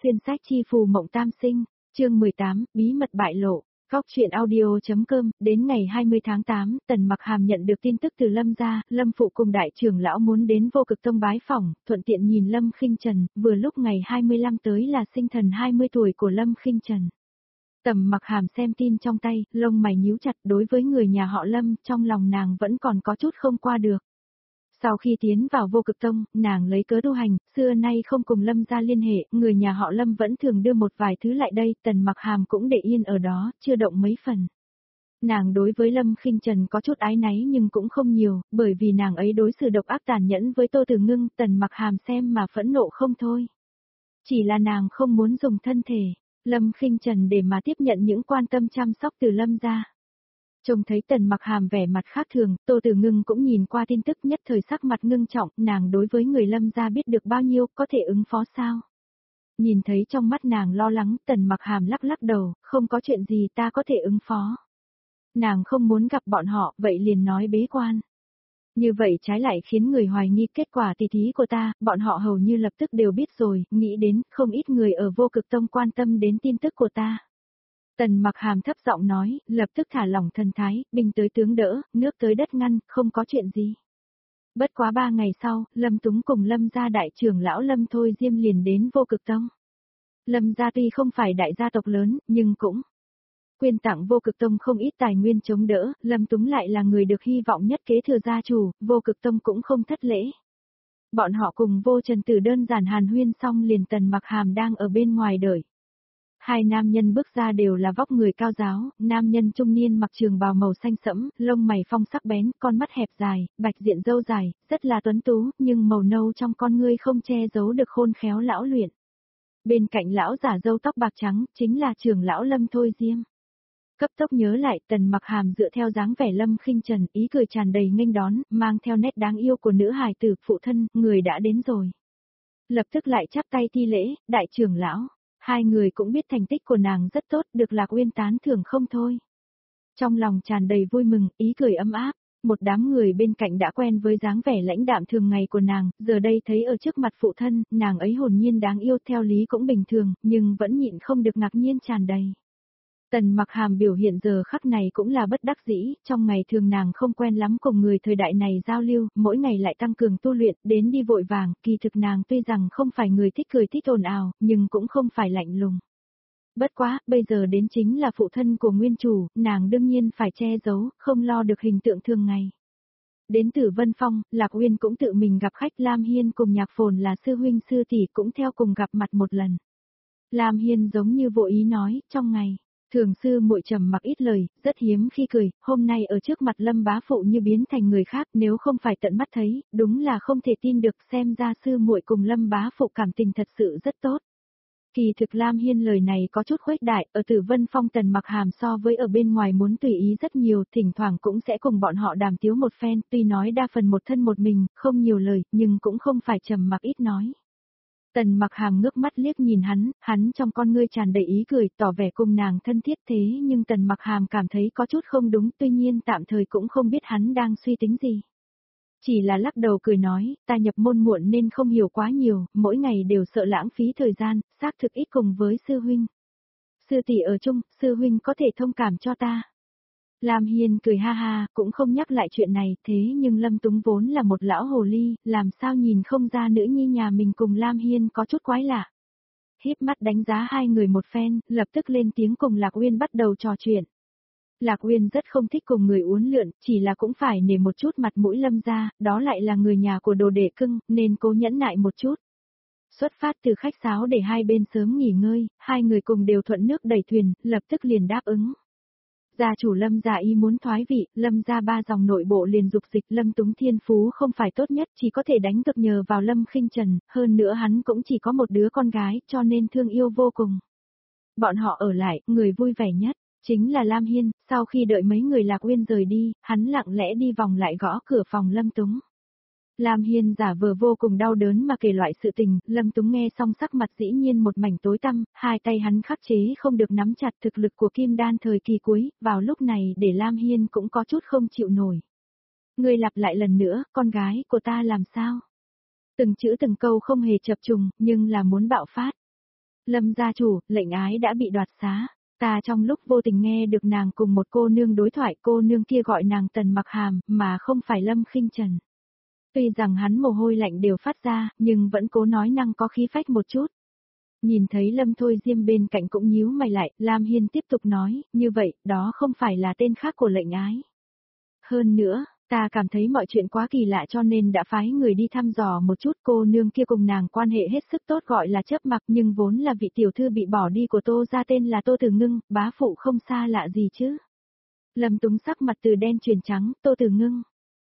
xuyên sách chi phù mộng tam sinh, chương 18, bí mật bại lộ. Góc truyện audio.com, đến ngày 20 tháng 8, Tần Mặc Hàm nhận được tin tức từ Lâm gia, Lâm phụ cùng đại trưởng lão muốn đến Vô Cực Tông bái phỏng, thuận tiện nhìn Lâm Khinh Trần, vừa lúc ngày 25 tới là sinh thần 20 tuổi của Lâm Khinh Trần. Tần Mặc Hàm xem tin trong tay, lông mày nhíu chặt, đối với người nhà họ Lâm, trong lòng nàng vẫn còn có chút không qua được. Sau khi tiến vào Vô Cực Tông, nàng lấy cớ tu hành, xưa nay không cùng Lâm gia liên hệ, người nhà họ Lâm vẫn thường đưa một vài thứ lại đây, Tần Mặc Hàm cũng để yên ở đó, chưa động mấy phần. Nàng đối với Lâm Khinh Trần có chút ái náy nhưng cũng không nhiều, bởi vì nàng ấy đối xử độc ác tàn nhẫn với Tô Tử Ngưng, Tần Mặc Hàm xem mà phẫn nộ không thôi. Chỉ là nàng không muốn dùng thân thể, Lâm Khinh Trần để mà tiếp nhận những quan tâm chăm sóc từ Lâm gia. Trông thấy Tần Mặc Hàm vẻ mặt khác thường, Tô Tử Ngưng cũng nhìn qua tin tức nhất thời sắc mặt ngưng trọng, nàng đối với người Lâm gia biết được bao nhiêu, có thể ứng phó sao? Nhìn thấy trong mắt nàng lo lắng, Tần Mặc Hàm lắc lắc đầu, không có chuyện gì ta có thể ứng phó. Nàng không muốn gặp bọn họ, vậy liền nói bế quan. Như vậy trái lại khiến người hoài nghi kết quả tỷ thí của ta, bọn họ hầu như lập tức đều biết rồi, nghĩ đến, không ít người ở Vô Cực Tông quan tâm đến tin tức của ta. Tần Mặc Hàm thấp giọng nói, lập tức thả lỏng thần thái, binh tới tướng đỡ, nước tới đất ngăn, không có chuyện gì. Bất quá 3 ngày sau, Lâm Túng cùng Lâm gia đại trưởng lão Lâm Thôi Diêm liền đến Vô Cực Tông. Lâm gia tuy không phải đại gia tộc lớn, nhưng cũng quyên tặng Vô Cực Tông không ít tài nguyên chống đỡ, Lâm Túng lại là người được hy vọng nhất kế thừa gia chủ, Vô Cực Tông cũng không thất lễ. Bọn họ cùng Vô Trần Tử đơn giản hàn huyên xong liền Tần Mặc Hàm đang ở bên ngoài đợi. Hai nam nhân bước ra đều là vóc người cao giáo, nam nhân trung niên mặc trường bào màu xanh sẫm, lông mày phong sắc bén, con mắt hẹp dài, bạch diện râu dài, rất là tuấn tú, nhưng màu nâu trong con ngươi không che giấu được khôn khéo lão luyện. Bên cạnh lão giả râu tóc bạc trắng, chính là trưởng lão Lâm Thôi Diêm. Cấp tốc nhớ lại, Tần Mặc Hàm dựa theo dáng vẻ Lâm Khinh Trần, ý cười tràn đầy nghênh đón, mang theo nét đáng yêu của nữ hài tử, phụ thân, người đã đến rồi. Lập tức lại chắp tay thi lễ, đại trưởng lão. Hai người cũng biết thành tích của nàng rất tốt, được Lạc Uyên tán thưởng không thôi. Trong lòng tràn đầy vui mừng, ý cười ấm áp, một đám người bên cạnh đã quen với dáng vẻ lãnh đạm thường ngày của nàng, giờ đây thấy ở trước mặt phụ thân, nàng ấy hồn nhiên đáng yêu theo lý cũng bình thường, nhưng vẫn nhịn không được ngạc nhiên tràn đầy. Tần Mặc Hàm biểu hiện giờ khắc này cũng là bất đắc dĩ, trong ngày thường nàng không quen lắm cùng người thời đại này giao lưu, mỗi ngày lại tăng cường tu luyện, đến đi vội vàng, kỳ thực nàng tuy rằng không phải người thích cười thích ồn ào, nhưng cũng không phải lạnh lùng. Bất quá, bây giờ đến chính là phụ thân của nguyên chủ, nàng đương nhiên phải che giấu, không lo được hình tượng thường ngày. Đến Tử Vân Phong, Lạc Uyên cũng tự mình gặp khách, Lam Hiên cùng Nhạc Phồn là sư huynh sư tỷ cũng theo cùng gặp mặt một lần. Lam Hiên giống như vô ý nói, trong ngày thường sư muội trầm mặc ít lời, rất hiếm khi cười, hôm nay ở trước mặt Lâm bá phụ như biến thành người khác, nếu không phải tận mắt thấy, đúng là không thể tin được, xem ra sư muội cùng Lâm bá phụ cảm tình thật sự rất tốt. Kỳ thực Lam Hiên lời này có chút khuếch đại, ở Tử Vân Phong Tần Mặc Hàm so với ở bên ngoài muốn tùy ý rất nhiều, thỉnh thoảng cũng sẽ cùng bọn họ đàm tiếu một phen, tuy nói đa phần một thân một mình, không nhiều lời, nhưng cũng không phải trầm mặc ít nói. Tần Mặc Hàm ngước mắt liếc nhìn hắn trong con ngươi tràn đầy ý cười, tỏ vẻ cùng nàng thân thiết thế nhưng Tần Mặc Hàm cảm thấy có chút không đúng, tuy nhiên tạm thời cũng không biết hắn đang suy tính gì. Chỉ là lắc đầu cười nói, ta nhập môn muộn nên không hiểu quá nhiều, mỗi ngày đều sợ lãng phí thời gian, xác thực ít cùng với sư huynh. Sư tỷ ở chung, sư huynh có thể thông cảm cho ta. Lam Hiên cười ha ha, cũng không nhắc lại chuyện này, thế nhưng Lâm Túng vốn là một lão hồ ly, làm sao nhìn không ra nữ nhi nhà mình cùng Lam Hiên có chút quái lạ. Híp mắt đánh giá hai người một phen, lập tức lên tiếng cùng Lạc Uyên bắt đầu trò chuyện. Lạc Uyên rất không thích cùng người uốn lượn, chỉ là cũng phải nể một chút mặt mũi Lâm gia, đó lại là người nhà của đồ đệ cưng, nên cố nhẫn nại một chút. Xuất phát từ khách sáo để hai bên sớm nghỉ ngơi, hai người cùng đều thuận nước đẩy thuyền, lập tức liền đáp ứng. Gia chủ Lâm gia ý muốn thoái vị, Lâm gia ba dòng nội bộ liền dục dịch, Lâm Túng thiên phú không phải tốt nhất, chỉ có thể đánh cực nhờ vào Lâm Khinh Trần, hơn nữa hắn cũng chỉ có một đứa con gái, cho nên thương yêu vô cùng. Bọn họ ở lại, người vui vẻ nhất chính là Lam Hiên, sau khi đợi mấy người Lạc Uyên rời đi, hắn lặng lẽ đi vòng lại gõ cửa phòng Lâm Túng. Lam Hiên giả vờ vô cùng đau đớn mà kể loại sự tình, Lâm Túng nghe xong sắc mặt dĩ nhiên một mảnh tối tăm, hai tay hắn khắc chế không được nắm chặt, thực lực của Kim Đan thời kỳ cuối, vào lúc này để Lam Hiên cũng có chút không chịu nổi. Ngươi lặp lại lần nữa, con gái của ta làm sao? Từng chữ từng câu không hề chập trùng, nhưng là muốn bạo phát. Lâm gia chủ, lệnh ái đã bị đoạt xá. Ta trong lúc vô tình nghe được nàng cùng một cô nương đối thoại, cô nương kia gọi nàng Tần Mặc Hàm, mà không phải Lâm Khinh Trần. Tuy rằng hắn mồ hôi lạnh đều phát ra, nhưng vẫn cố nói năng có khí phách một chút. Nhìn thấy Lâm Thôi Diêm bên cạnh cũng nhíu mày lại, Lam Hiên tiếp tục nói, như vậy, đó không phải là tên khác của lệnh ái. Hơn nữa, ta cảm thấy mọi chuyện quá kỳ lạ cho nên đã phái người đi thăm dò một chút, cô nương kia cùng nàng quan hệ hết sức tốt gọi là chấp mặc, nhưng vốn là vị tiểu thư bị bỏ đi của Tô gia tên là Tô Tử Ngưng, bá phụ không xa lạ gì chứ. Lâm Túng sắc mặt từ đen chuyển trắng, Tô Tử Ngưng.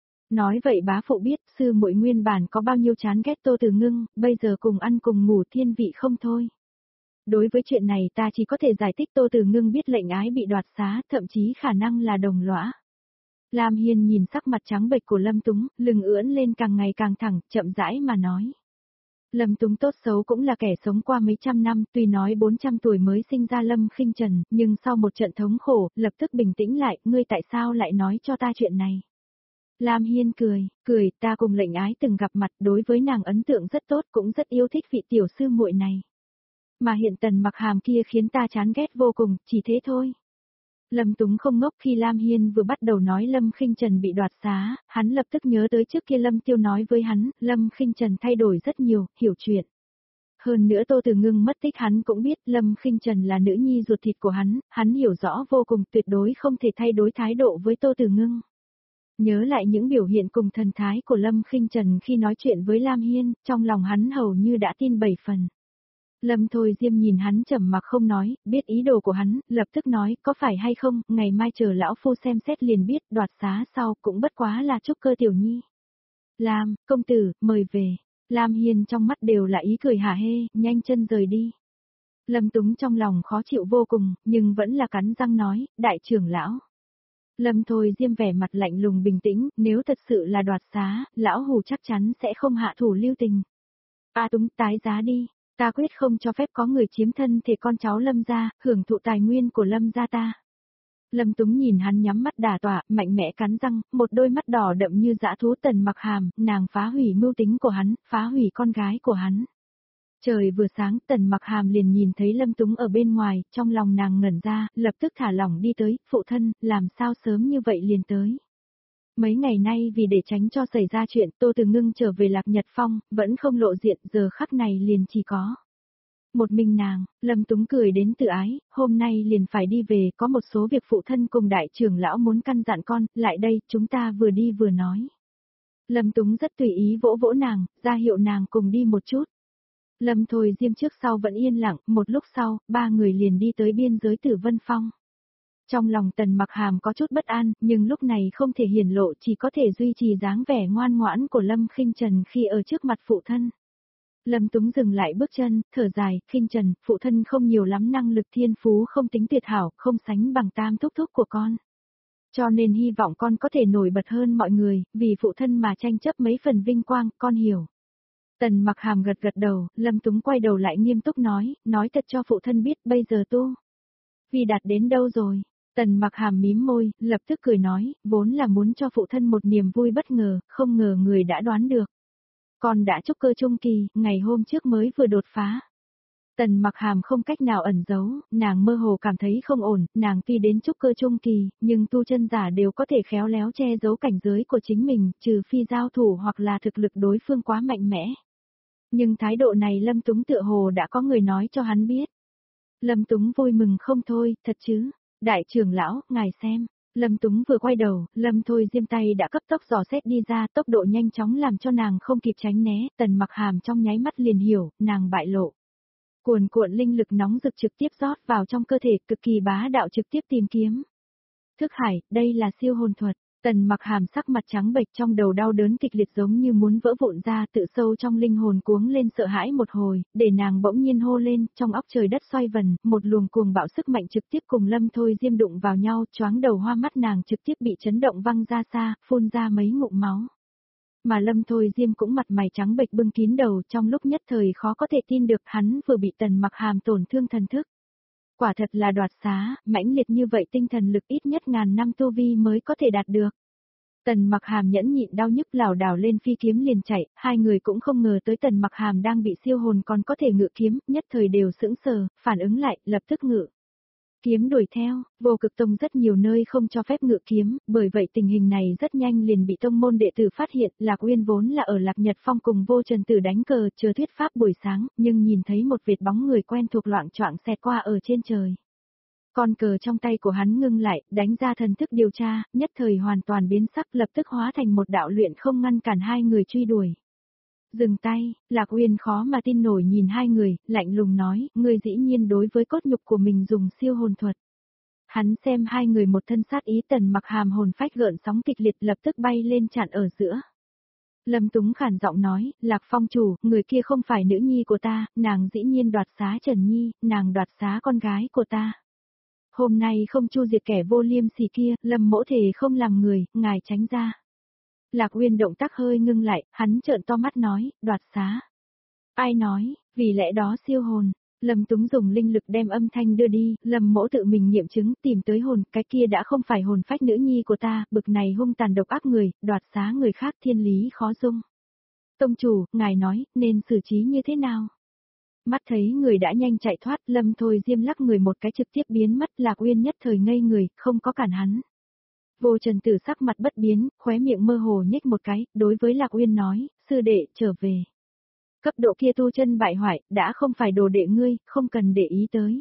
Nói vậy bá phụ biết sư muội nguyên bản có bao nhiêu chán ghét Tô Tử Ngưng, bây giờ cùng ăn cùng ngủ thiên vị không thôi. Đối với chuyện này ta chỉ có thể giải thích Tô Tử Ngưng biết lệnh ái bị đoạt xá, thậm chí khả năng là đồng lõa. Lam Hiên nhìn sắc mặt trắng bệch của Lâm Túng, lưng ưỡn lên càng ngày càng thẳng, chậm rãi mà nói. Lâm Túng tốt xấu cũng là kẻ sống qua mấy trăm năm, tuy nói 400 tuổi mới sinh ra Lâm Khinh Trần, nhưng sau một trận thống khổ, lập tức bình tĩnh lại, ngươi tại sao lại nói cho ta chuyện này? Lam Hiên cười, ta cùng lệnh ái từng gặp mặt, đối với nàng ấn tượng rất tốt, cũng rất yêu thích vị tiểu sư muội này. Mà hiện Tần Mặc Hàm kia khiến ta chán ghét vô cùng, chỉ thế thôi. Lâm Túng không ngốc khi Lam Hiên vừa bắt đầu nói Lâm Khinh Trần bị đoạt xá, hắn lập tức nhớ tới trước kia Lâm Tiêu nói với hắn, Lâm Khinh Trần thay đổi rất nhiều, hiểu chuyện. Hơn nữa Tô Tử Ngưng mất tích hắn cũng biết Lâm Khinh Trần là nữ nhi ruột thịt của hắn hiểu rõ vô cùng tuyệt đối không thể thay đổi thái độ với Tô Tử Ngưng. Nhớ lại những biểu hiện cùng thần thái của Lâm Khinh Trần khi nói chuyện với Lam Hiên, trong lòng hắn hầu như đã tin 7 phần. Lâm Thôi Diêm nhìn hắn trầm mặc không nói, biết ý đồ của hắn, lập tức nói, có phải hay không, ngày mai chờ lão phu xem xét liền biết, đoạt xá sau cũng bất quá là trúc cơ tiểu nhi. Lam, công tử, mời về. Lam Hiên trong mắt đều là ý cười hả hê, nhanh chân rời đi. Lâm Túng trong lòng khó chịu vô cùng, nhưng vẫn là cắn răng nói, đại trưởng lão. Lâm Thôi Diêm vẻ mặt lạnh lùng bình tĩnh, nếu thật sự là đoạt xá, lão hù chắc chắn sẽ không hạ thủ lưu tình. A Túng tái giá đi. Ta quyết không cho phép có người chiếm thân thể con cháu Lâm gia, hưởng thụ tài nguyên của Lâm gia ta. Lâm Túng nhìn hắn nhắm mắt đả tọa, mạnh mẽ cắn răng, một đôi mắt đỏ đậm như dã thú. Tần Mặc Hàm, nàng phá hủy mưu tính của hắn, phá hủy con gái của hắn. Trời vừa sáng, Tần Mặc Hàm liền nhìn thấy Lâm Túng ở bên ngoài, trong lòng nàng ngẩn ra, lập tức thả lỏng đi tới, phụ thân, làm sao sớm như vậy liền tới. Mấy ngày nay vì để tránh cho xảy ra chuyện, Tô Tử Ngưng trở về Lạc Nhật Phong, vẫn không lộ diện, giờ khắc này liền chỉ có một mình nàng. Lâm Túng cười đến tự ái, hôm nay liền phải đi về, có một số việc phụ thân cùng đại trưởng lão muốn căn dặn con, lại đây, chúng ta vừa đi vừa nói. Lâm Túng rất tùy ý vỗ vỗ nàng, ra hiệu nàng cùng đi một chút. Lâm Thôi Diêm trước sau vẫn yên lặng, một lúc sau, ba người liền đi tới biên giới Tử Vân Phong. Trong lòng Tần Mặc Hàm có chút bất an, nhưng lúc này không thể hiển lộ, chỉ có thể duy trì dáng vẻ ngoan ngoãn của Lâm Khinh Trần khi ở trước mặt phụ thân. Lâm Túng dừng lại bước chân, thở dài, Khinh Trần, phụ thân không nhiều lắm năng lực thiên phú không tính tuyệt hảo, không sánh bằng tam thúc thúc của con. Cho nên hy vọng con có thể nổi bật hơn mọi người, vì phụ thân mà tranh chấp mấy phần vinh quang, con hiểu. Tần Mặc Hàm gật gật đầu, Lâm Túng quay đầu lại nghiêm túc nói thật cho phụ thân biết bây giờ tu. Vì đạt đến đâu rồi? Tần Mặc Hàm mím môi, lập tức cười nói, vốn là muốn cho phụ thân một niềm vui bất ngờ, không ngờ người đã đoán được. Con đã trúc cơ trung kỳ, ngày hôm trước mới vừa đột phá. Tần Mặc Hàm không cách nào ẩn giấu, nàng mơ hồ cảm thấy không ổn, nàng tuy đến trúc cơ trung kỳ, nhưng tu chân giả đều có thể khéo léo che giấu cảnh giới của chính mình, trừ phi giao thủ hoặc là thực lực đối phương quá mạnh mẽ. Nhưng thái độ này Lâm Túng tựa hồ đã có người nói cho hắn biết. Lâm Túng vui mừng không thôi, thật chứ. Đại trưởng lão, ngài xem. Lâm Túng vừa quay đầu, Lâm Thôi Diêm tay đã cấp tốc dò xét đi ra, tốc độ nhanh chóng làm cho nàng không kịp tránh né, Tần Mặc Hàm trong nháy mắt liền hiểu, nàng bại lộ. Cuồn cuộn linh lực nóng rực trực tiếp rót vào trong cơ thể, cực kỳ bá đạo trực tiếp tìm kiếm. Thức hải, đây là siêu hồn thuật. Tần Mặc Hàm sắc mặt trắng bệch trong đầu đau đớn kịch liệt giống như muốn vỡ vụn ra, tự sâu trong linh hồn cuống lên sợ hãi một hồi, để nàng bỗng nhiên hô lên, trong óc trời đất xoay vần, một luồng cuồng bạo sức mạnh trực tiếp cùng Lâm Thôi Diêm đụng vào nhau, choáng đầu hoa mắt nàng trực tiếp bị chấn động văng ra xa, phun ra mấy ngụm máu. Mà Lâm Thôi Diêm cũng mặt mày trắng bệch bưng kín đầu, trong lúc nhất thời khó có thể tin được hắn vừa bị Tần Mặc Hàm tổn thương thần thức. Quả thật là đoạt xá, mãnh liệt như vậy tinh thần lực ít nhất ngàn năm tu vi mới có thể đạt được. Tần Mặc Hàm nhẫn nhịn đau nhức lảo đảo lên phi kiếm liền chạy, hai người cũng không ngờ tới Tần Mặc Hàm đang bị siêu hồn còn có thể ngự kiếm, nhất thời đều sững sờ, phản ứng lại, lập tức ngự kiếm đuổi theo. Vô Cực Tông rất nhiều nơi không cho phép ngự kiếm, bởi vậy tình hình này rất nhanh liền bị tông môn đệ tử phát hiện. Lạc Uyên vốn là ở Lạc Nhật Phong cùng Vô Trần Tử đánh cờ chờ thuyết pháp buổi sáng, nhưng nhìn thấy một vệt bóng người quen thuộc loạng choạng xẹt qua ở trên trời. Con cờ trong tay của hắn ngưng lại, đánh ra thần thức điều tra, nhất thời hoàn toàn biến sắc, lập tức hóa thành một đạo luyện không ngăn cản hai người truy đuổi. Dừng tay, Lạc Uyên khó mà tin nổi nhìn hai người, lạnh lùng nói, ngươi dĩ nhiên đối với cốt nhục của mình dùng siêu hồn thuật. Hắn xem hai người một thân sát ý. Tần Mặc Hàm hồn phách gợn sóng kịch liệt lập tức bay lên chặn ở giữa. Lâm Túng khản giọng nói, Lạc Phong chủ, người kia không phải nữ nhi của ta, nàng dĩ nhiên đoạt xá Trần Nhi, nàng đoạt xá con gái của ta. Hôm nay không chu diệt kẻ vô liêm sỉ kia, Lâm mỗ thề không làm người, ngài tránh ra. Lạc Uyên động tác hơi ngưng lại, hắn trợn to mắt nói, đoạt xá. Ai nói, vì lẽ đó siêu hồn. Lâm Túng dùng linh lực đem âm thanh đưa đi, Lâm mỗ tự mình nghiệm chứng tìm tới hồn, cái kia đã không phải hồn phách nữ nhi của ta, bực này hung tàn độc ác người, đoạt xá người khác thiên lý khó dung. Tông chủ, ngài nói, nên xử trí như thế nào? Mắt thấy người đã nhanh chạy thoát, Lâm Thôi Diêm lắc người một cái trực tiếp biến mất. Lạc Uyên nhất thời ngây người, không có cản hắn. Vô Trần Tử sắc mặt bất biến, khóe miệng mơ hồ nhếch một cái, đối với Lạc Uyên nói, sư đệ, trở về. Cấp độ kia tu chân bại hoại, đã không phải đồ đệ ngươi, không cần để ý tới.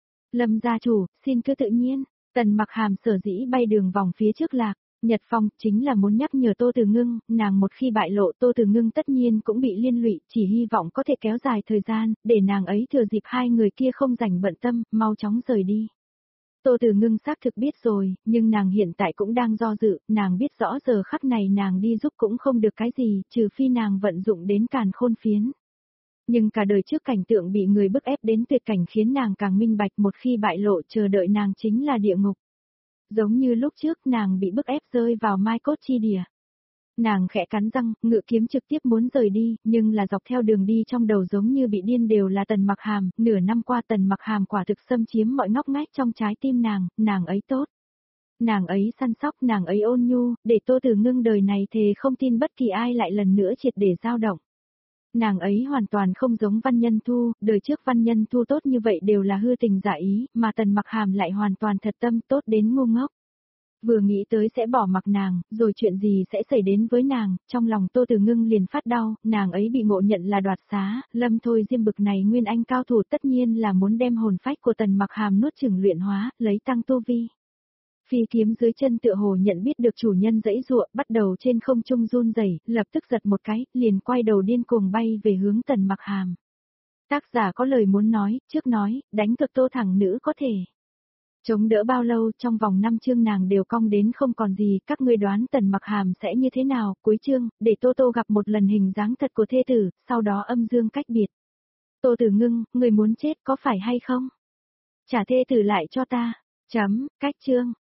Lâm gia chủ, xin cứ tự nhiên. Tần Mặc Hàm sở dĩ bay đường vòng phía trước Lạc Nhật Phong, chính là muốn nhắc nhở Tô Từ Ngưng, nàng một khi bại lộ Tô Từ Ngưng tất nhiên cũng bị liên lụy, chỉ hy vọng có thể kéo dài thời gian, để nàng ấy thừa dịp hai người kia không rảnh bận tâm, mau chóng rời đi. Tô Từ Ngưng xác thực biết rồi, nhưng nàng hiện tại cũng đang do dự, nàng biết rõ giờ khắc này nàng đi giúp cũng không được cái gì, trừ phi nàng vận dụng đến càn khôn phiến. Nhưng cả đời trước cảnh tượng bị người bức ép đến tuyệt cảnh khiến nàng càng minh bạch, một khi bại lộ chờ đợi nàng chính là địa ngục. Giống như lúc trước nàng bị bức ép rơi vào mai cốt chi địa. Nàng khẽ cắn răng, ngự kiếm trực tiếp muốn rời đi, nhưng là dọc theo đường đi trong đầu giống như bị điên đều là Tần Mặc Hàm. Nửa năm qua Tần Mặc Hàm quả thực xâm chiếm mọi ngóc ngách trong trái tim nàng ấy tốt. Nàng ấy săn sóc, nàng ấy ôn nhu, để Tô Từ Ngưng đời này thề không tin bất kỳ ai lại lần nữa triệt để dao động. Nàng ấy hoàn toàn không giống Văn Nhân Thu, đời trước Văn Nhân Thu tốt như vậy đều là hư tình giả ý, mà Tần Mặc Hàm lại hoàn toàn thật tâm, tốt đến ngu ngốc. Vừa nghĩ tới sẽ bỏ mặc nàng, rồi chuyện gì sẽ xảy đến với nàng, trong lòng Tô Từ Ngưng liền phát đau, nàng ấy bị ngộ nhận là đoạt xá, Lâm Thôi Diêm bực này nguyên anh cao thủ tất nhiên là muốn đem hồn phách của Tần Mặc Hàm nuốt chửng luyện hóa, lấy tăng tu vi. Phi kiếm dưới chân tựa hồ nhận biết được chủ nhân dãy dụa, bắt đầu trên không trung run rẩy, lập tức giật một cái, liền quay đầu điên cuồng bay về hướng Tần Mặc Hàm. Tác giả có lời muốn nói, trước nói, đánh cực Tô thẳng nữ có thể. Chống đỡ bao lâu, trong vòng 5 chương nàng đều cong đến không còn gì, các ngươi đoán Tần Mặc Hàm sẽ như thế nào? Cuối chương, để Tô Tô gặp một lần hình dáng thật của thê tử, sau đó âm dương cách biệt. Tô Từ Ngưng, người muốn chết có phải hay không? Trả thê tử lại cho ta. Cách chương.